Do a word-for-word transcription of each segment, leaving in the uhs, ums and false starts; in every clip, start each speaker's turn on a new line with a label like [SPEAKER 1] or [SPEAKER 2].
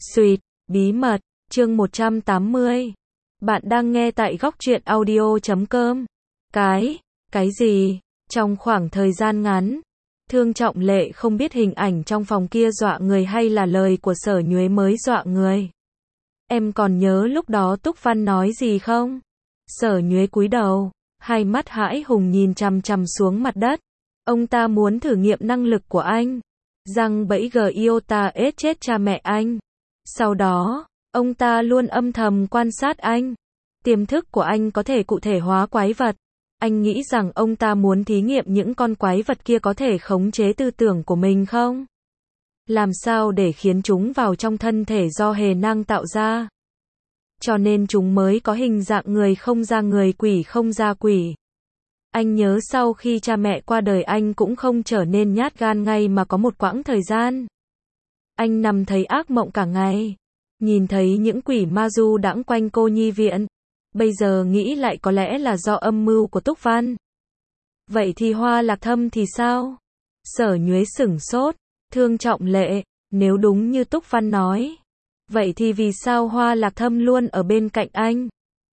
[SPEAKER 1] Sweet, bí mật, chương một trăm tám mươi. Bạn đang nghe tại góc truyện audio chấm com. Cái, cái gì? Trong khoảng thời gian ngắn, Thương Trọng Lệ không biết hình ảnh trong phòng kia dọa người hay là lời của Sở Nhuế mới dọa người. Em còn nhớ lúc đó Túc Văn nói gì không? Sở Nhuế cúi đầu, hai mắt hãi hùng nhìn chằm chằm xuống mặt đất. Ông ta muốn thử nghiệm năng lực của anh. Rằng bẫy Giota ết chết cha mẹ anh. Sau đó, ông ta luôn âm thầm quan sát anh. Tiềm thức của anh có thể cụ thể hóa quái vật. Anh nghĩ rằng ông ta muốn thí nghiệm những con quái vật kia có thể khống chế tư tưởng của mình không? Làm sao để khiến chúng vào trong thân thể do hề năng tạo ra? Cho nên chúng mới có hình dạng người không ra người, quỷ không ra quỷ. Anh nhớ sau khi cha mẹ qua đời anh cũng không trở nên nhát gan ngay mà có một quãng thời gian. Anh nằm thấy ác mộng cả ngày. Nhìn thấy những quỷ ma du đãng quanh cô nhi viện. Bây giờ nghĩ lại có lẽ là do âm mưu của Túc Văn. Vậy thì Hoa Lạc Thâm thì sao? Sở Nhuế sửng sốt. Thương Trọng Lệ, nếu đúng như Túc Văn nói. Vậy thì vì sao Hoa Lạc Thâm luôn ở bên cạnh anh?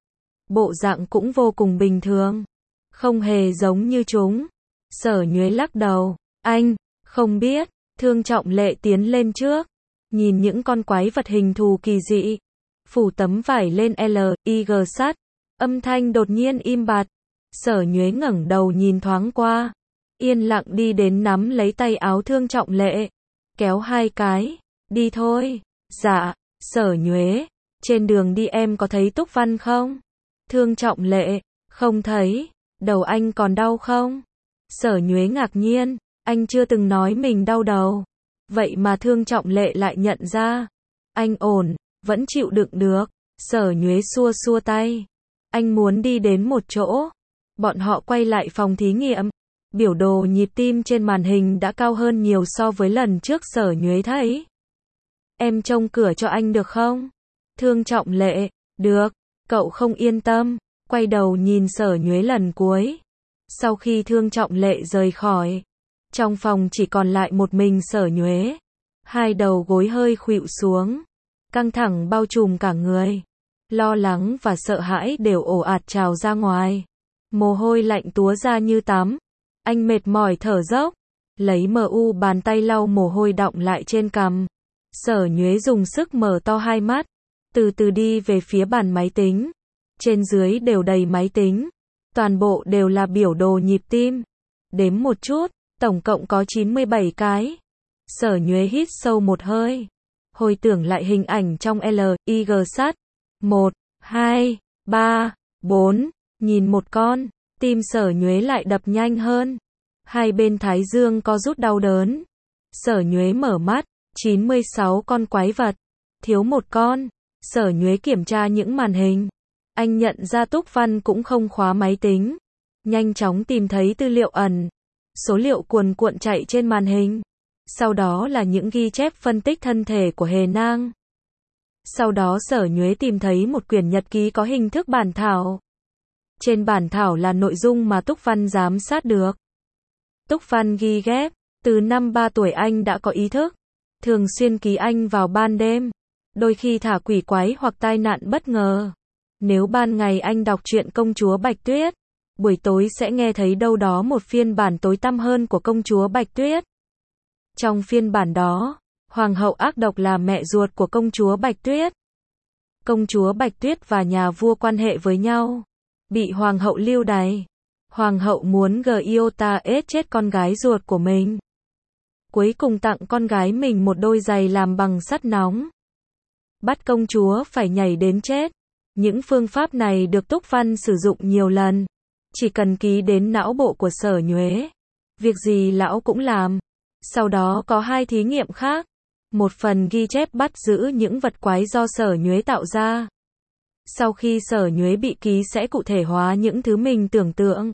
[SPEAKER 1] Bộ dạng cũng vô cùng bình thường. Không hề giống như chúng. Sở Nhuế lắc đầu. Anh, không biết. Thương Trọng Lệ tiến lên trước. Nhìn những con quái vật hình thù kỳ dị. Phủ tấm vải lên L, I G sắt. Âm thanh đột nhiên im bặt. Sở Nhuế ngẩng đầu nhìn thoáng qua. Yên lặng đi đến nắm lấy tay áo Thương Trọng Lệ. Kéo hai cái. Đi thôi. Dạ. Sở Nhuế. Trên đường đi em có thấy Túc Văn không? Thương Trọng Lệ. Không thấy. Đầu anh còn đau không? Sở Nhuế ngạc nhiên. Anh chưa từng nói mình đau đầu. Vậy mà Thương Trọng Lệ lại nhận ra. Anh ổn, vẫn chịu đựng được. Sở Nhuế xua xua tay. Anh muốn đi đến một chỗ. Bọn họ quay lại phòng thí nghiệm. Biểu đồ nhịp tim trên màn hình đã cao hơn nhiều so với lần trước Sở Nhuế thấy. Em trông cửa cho anh được không? Thương Trọng Lệ. Được. Cậu không yên tâm. Quay đầu nhìn Sở Nhuế lần cuối. Sau khi Thương Trọng Lệ rời khỏi. Trong phòng chỉ còn lại một mình Sở Nhuế. Hai đầu gối hơi khuỵu xuống. Căng thẳng bao trùm cả người. Lo lắng và sợ hãi đều ồ ạt trào ra ngoài. Mồ hôi lạnh túa ra như tắm. Anh mệt mỏi thở dốc. Lấy mờ u bàn tay lau mồ hôi đọng lại trên cằm. Sở Nhuế dùng sức mở to hai mắt. Từ từ đi về phía bàn máy tính. Trên dưới đều đầy máy tính. Toàn bộ đều là biểu đồ nhịp tim. Đếm một chút. Tổng cộng có chín mươi bảy cái. Sở Nhuế hít sâu một hơi. Hồi tưởng lại hình ảnh trong L, I G sắt. một, hai, ba, bốn. Nhìn một con. Tim Sở Nhuế lại đập nhanh hơn. Hai bên thái dương có rút đau đớn. Sở Nhuế mở mắt. chín mươi sáu con quái vật. Thiếu một con. Sở Nhuế kiểm tra những màn hình. Anh nhận ra Túc Văn cũng không khóa máy tính. Nhanh chóng tìm thấy tư liệu ẩn. Số liệu cuồn cuộn chạy trên màn hình. Sau đó là những ghi chép phân tích thân thể của hề nang. Sau đó Sở Nhuế tìm thấy một quyển nhật ký có hình thức bản thảo. Trên bản thảo là nội dung mà Túc Văn giám sát được. Túc Văn ghi ghép, từ năm ba tuổi anh đã có ý thức. Thường xuyên ký anh vào ban đêm. Đôi khi thả quỷ quái hoặc tai nạn bất ngờ. Nếu ban ngày anh đọc truyện Công chúa Bạch Tuyết, buổi tối sẽ nghe thấy đâu đó một phiên bản tối tăm hơn của Công chúa Bạch Tuyết. Trong phiên bản đó, Hoàng hậu ác độc là mẹ ruột của Công chúa Bạch Tuyết. Công chúa Bạch Tuyết và nhà vua quan hệ với nhau. Bị Hoàng hậu lưu đày. Hoàng hậu muốn Giota ết chết con gái ruột của mình. Cuối cùng tặng con gái mình một đôi giày làm bằng sắt nóng. Bắt công chúa phải nhảy đến chết. Những phương pháp này được Túc Văn sử dụng nhiều lần. Chỉ cần ký đến não bộ của Sở Nhuế. Việc gì lão cũng làm. Sau đó có hai thí nghiệm khác. Một phần ghi chép bắt giữ những vật quái do Sở Nhuế tạo ra. Sau khi Sở Nhuế bị ký sẽ cụ thể hóa những thứ mình tưởng tượng.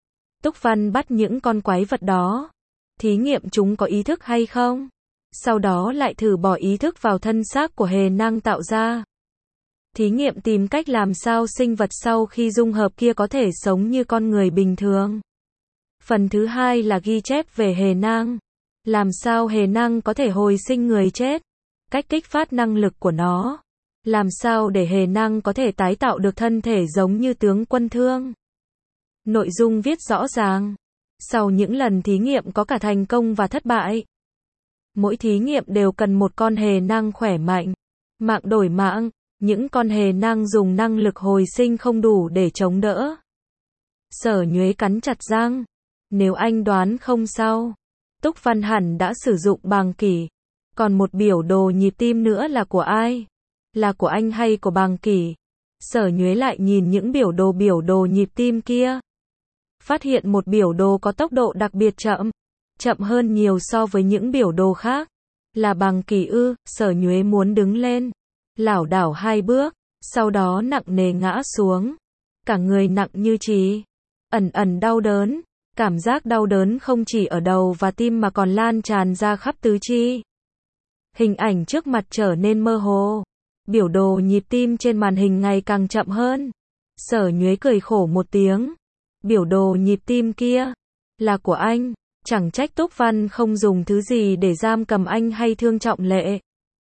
[SPEAKER 1] Túc Văn bắt những con quái vật đó. Thí nghiệm chúng có ý thức hay không. Sau đó lại thử bỏ ý thức vào thân xác của hề năng tạo ra. Thí nghiệm tìm cách làm sao sinh vật sau khi dung hợp kia có thể sống như con người bình thường. Phần thứ hai là ghi chép về hề năng. Làm sao hề năng có thể hồi sinh người chết. cách kích phát năng lực của nó. Làm sao để hề năng có thể tái tạo được thân thể giống như tướng quân Thương. Nội dung viết rõ ràng. Sau những lần thí nghiệm có cả thành công và thất bại. Mỗi thí nghiệm đều cần một con hề năng khỏe mạnh. Mạng đổi mạng, những con hề năng dùng năng lực hồi sinh không đủ để chống đỡ. Sở Nhuế cắn chặt răng. Nếu anh đoán không sao, Túc Văn hẳn đã sử dụng bàng kỷ. Còn một biểu đồ nhịp tim nữa là của ai? Là của anh hay của bàng kỷ? Sở Nhuế lại nhìn những biểu đồ biểu đồ nhịp tim kia. Phát hiện một biểu đồ có tốc độ đặc biệt chậm. Chậm hơn nhiều so với những biểu đồ khác. Là bàng kỷ ư? Sở Nhuế muốn đứng lên. Lảo đảo hai bước. Sau đó nặng nề ngã xuống. Cả người nặng như chì. Ẩn ẩn đau đớn. Cảm giác đau đớn không chỉ ở đầu và tim mà còn lan tràn ra khắp tứ chi. Hình ảnh trước mặt trở nên mơ hồ. Biểu đồ nhịp tim trên màn hình ngày càng chậm hơn. Sở Nhuế cười khổ một tiếng. Biểu đồ nhịp tim kia là của anh. Chẳng trách Túc Văn không dùng thứ gì để giam cầm anh hay Thương Trọng Lệ.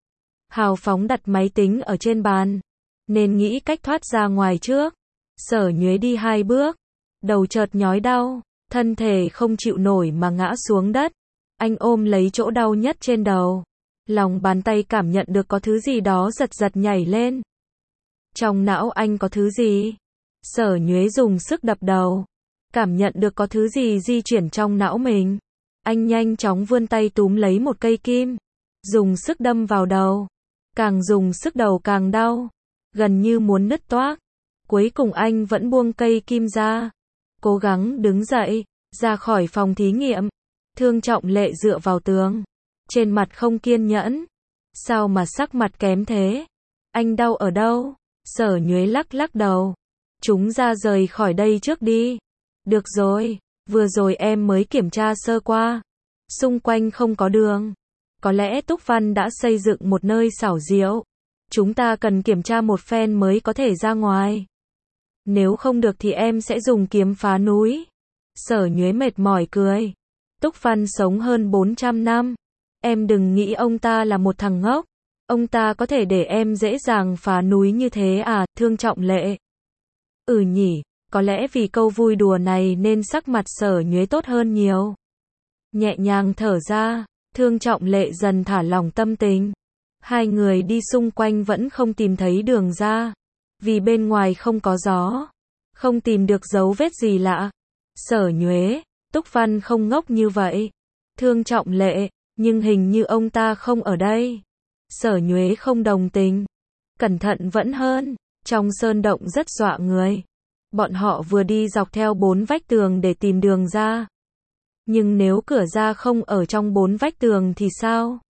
[SPEAKER 1] Hào phóng đặt máy tính ở trên bàn. Nên nghĩ cách thoát ra ngoài trước. Sở Nhuế đi hai bước. Đầu chợt nhói đau. Thân thể không chịu nổi mà ngã xuống đất. Anh ôm lấy chỗ đau nhất trên đầu. Lòng bàn tay cảm nhận được có thứ gì đó giật giật nhảy lên. Trong não anh có thứ gì? Sở Nhuế dùng sức đập đầu. Cảm nhận được có thứ gì di chuyển trong não mình. Anh nhanh chóng vươn tay túm lấy một cây kim. Dùng sức đâm vào đầu. Càng dùng sức đầu càng đau. Gần như muốn nứt toác. Cuối cùng anh vẫn buông cây kim ra. Cố gắng đứng dậy. Ra khỏi phòng thí nghiệm. Thương Trọng Lệ dựa vào tường. Trên mặt không kiên nhẫn. Sao mà sắc mặt kém thế? Anh đau ở đâu? Sở Nhuế lắc lắc đầu. Chúng ra rời khỏi đây trước đi. Được rồi, vừa rồi em mới kiểm tra sơ qua. Xung quanh không có đường. Có lẽ Túc Văn đã xây dựng một nơi xảo diệu. Chúng ta cần kiểm tra một phen mới có thể ra ngoài. Nếu không được thì em sẽ dùng kiếm phá núi. Sở Nhuế mệt mỏi cười. Túc Văn sống hơn bốn trăm năm. Em đừng nghĩ ông ta là một thằng ngốc. Ông ta có thể để em dễ dàng phá núi như thế à, Thương Trọng Lệ? Ừ nhỉ, có lẽ vì câu vui đùa này nên sắc mặt Sở Nhuế tốt hơn nhiều. Nhẹ nhàng thở ra, Thương Trọng Lệ dần thả lỏng tâm tình. Hai người đi xung quanh vẫn không tìm thấy đường ra. Vì bên ngoài không có gió. Không tìm được dấu vết gì lạ. Sở Nhuế, Túc Văn không ngốc như vậy. Thương Trọng Lệ, nhưng hình như ông ta không ở đây. Sở Nhuế không đồng tình. Cẩn thận vẫn hơn. Trong sơn động rất dọa người. Bọn họ vừa đi dọc theo bốn vách tường để tìm đường ra. Nhưng nếu cửa ra không ở trong bốn vách tường thì sao?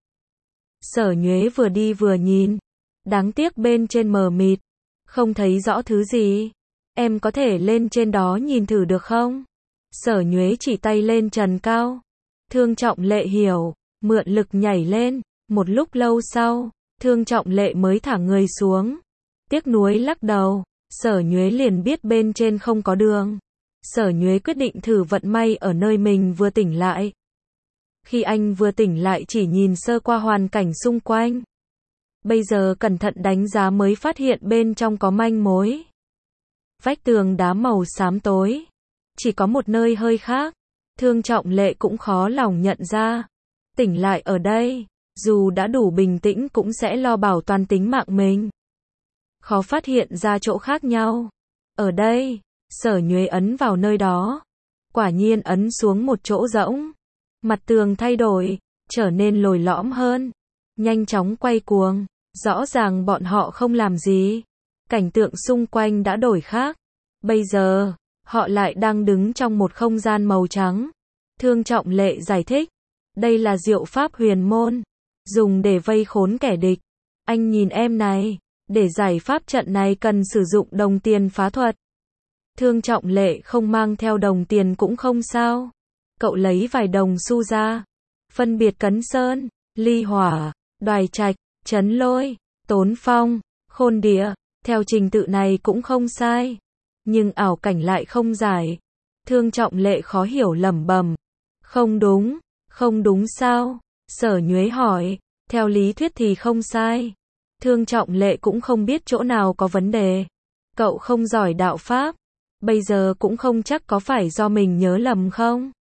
[SPEAKER 1] Sở Nhuế vừa đi vừa nhìn. Đáng tiếc bên trên mờ mịt. Không thấy rõ thứ gì. Em có thể lên trên đó nhìn thử được không? Sở Nhuế chỉ tay lên trần cao. Thương Trọng Lệ hiểu. Mượn lực nhảy lên. Một lúc lâu sau, Thương Trọng Lệ mới thả người xuống. Tiếc nuối lắc đầu. Sở Nhuế liền biết bên trên không có đường. Sở Nhuế quyết định thử vận may ở nơi mình vừa tỉnh lại. Khi anh vừa tỉnh lại chỉ nhìn sơ qua hoàn cảnh xung quanh. Bây giờ cẩn thận đánh giá mới phát hiện bên trong có manh mối. Vách tường đá màu xám tối. Chỉ có một nơi hơi khác. Thương Trọng Lệ cũng khó lòng nhận ra. Tỉnh lại ở đây, dù đã đủ bình tĩnh cũng sẽ lo bảo toàn tính mạng mình. Khó phát hiện ra chỗ khác nhau. Ở đây, Sở Nhuế ấn vào nơi đó. Quả nhiên ấn xuống một chỗ rỗng. Mặt tường thay đổi, trở nên lồi lõm hơn. Nhanh chóng quay cuồng. Rõ ràng bọn họ không làm gì. Cảnh tượng xung quanh đã đổi khác. Bây giờ, họ lại đang đứng trong một không gian màu trắng. Thương Trọng Lệ giải thích. Đây là diệu pháp huyền môn. Dùng để vây khốn kẻ địch. Anh nhìn em này. Để giải pháp trận này cần sử dụng đồng tiền phá thuật. Thương Trọng Lệ không mang theo đồng tiền cũng không sao. Cậu lấy vài đồng xu ra. Phân biệt Cấn Sơn, Ly Hỏa, Đoài Trạch, Trấn Lôi, Tốn Phong, Khôn Địa. Theo trình tự này cũng không sai. Nhưng ảo cảnh lại không giải. Thương Trọng Lệ khó hiểu lẩm bẩm. Không đúng, không đúng sao? Sở Nhuế hỏi. Theo lý thuyết thì không sai. Thương Trọng Lệ cũng không biết chỗ nào có vấn đề. Cậu không giỏi đạo pháp. Bây giờ cũng không chắc có phải do mình nhớ lầm không?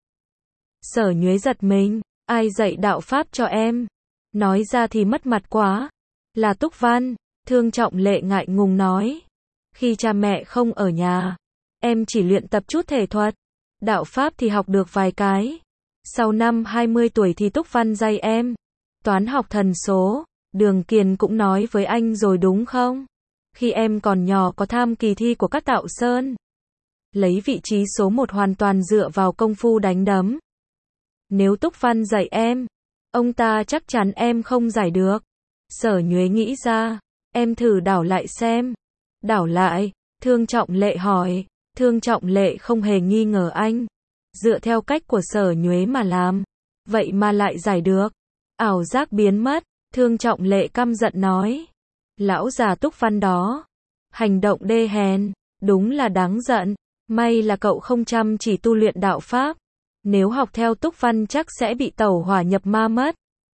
[SPEAKER 1] Sở Nhuế giật mình. Ai dạy đạo pháp cho em? Nói ra thì mất mặt quá. Là Túc Văn. Thương Trọng Lệ ngại ngùng nói. Khi cha mẹ không ở nhà, em chỉ luyện tập chút thể thuật. Đạo pháp thì học được vài cái. Sau năm hai mươi tuổi thì Túc Văn dạy em. Toán học thần số. Đường Kiền cũng nói với anh rồi đúng không? Khi em còn nhỏ có tham kỳ thi của các Tạo Sơn. Lấy vị trí số một hoàn toàn dựa vào công phu đánh đấm. Nếu Túc Văn dạy em, ông ta chắc chắn em không giải được. Sở Nhuế nghĩ ra. Em thử đảo lại xem. Đảo lại, Thương Trọng Lệ hỏi. Thương Trọng Lệ không hề nghi ngờ anh. Dựa theo cách của Sở Nhuế mà làm. Vậy mà lại giải được. Ảo giác biến mất. Thương Trọng Lệ căm giận nói. Lão già Túc Văn đó. Hành động đê hèn. Đúng là đáng giận. May là cậu không chăm chỉ tu luyện đạo pháp. Nếu học theo Túc Văn chắc sẽ bị tẩu hỏa nhập ma mất.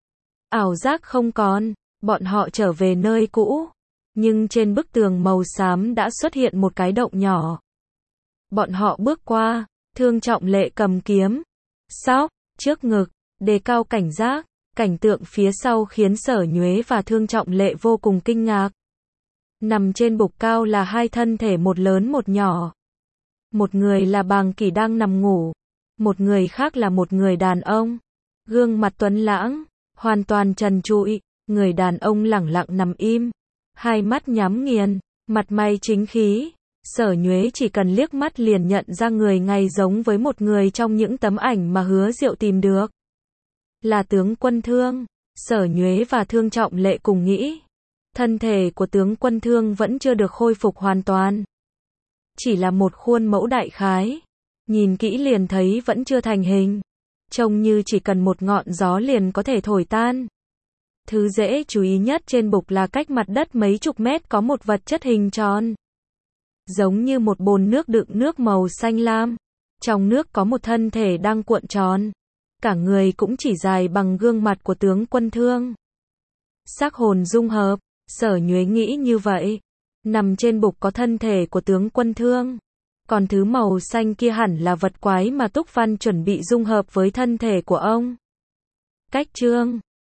[SPEAKER 1] Ảo giác không còn. Bọn họ trở về nơi cũ. Nhưng trên bức tường màu xám đã xuất hiện một cái động nhỏ. Bọn họ bước qua. Thương Trọng Lệ cầm kiếm. Sóc, trước ngực, đề cao cảnh giác. Cảnh tượng phía sau khiến Sở Nhuế và Thương Trọng Lệ vô cùng kinh ngạc. Nằm trên bục cao là hai thân thể một lớn một nhỏ. Một người là Bàng Kỷ đang nằm ngủ. Một người khác là một người đàn ông. Gương mặt tuấn lãng, hoàn toàn trần trụi. Người đàn ông lẳng lặng nằm im. Hai mắt nhắm nghiền, mặt mày chính khí. Sở Nhuế chỉ cần liếc mắt liền nhận ra người này giống với một người trong những tấm ảnh mà Hứa Diệu tìm được. Là tướng Quân Thương. Sở Nhuế và Thương Trọng Lệ cùng nghĩ. Thân thể của tướng Quân Thương vẫn chưa được khôi phục hoàn toàn. Chỉ là một khuôn mẫu đại khái. Nhìn kỹ liền thấy vẫn chưa thành hình. Trông như chỉ cần một ngọn gió liền có thể thổi tan. Thứ dễ chú ý nhất trên bục là cách mặt đất mấy chục mét có một vật chất hình tròn. Giống như một bồn nước đựng nước màu xanh lam. Trong nước có một thân thể đang cuộn tròn. Cả người cũng chỉ dài bằng gương mặt của tướng Quân Thương. Xác hồn dung hợp. Sở Nhuế nghĩ như vậy. Nằm trên bục có thân thể của tướng Quân Thương. Còn thứ màu xanh kia hẳn là vật quái mà Túc Văn chuẩn bị dung hợp với thân thể của ông. Cách chương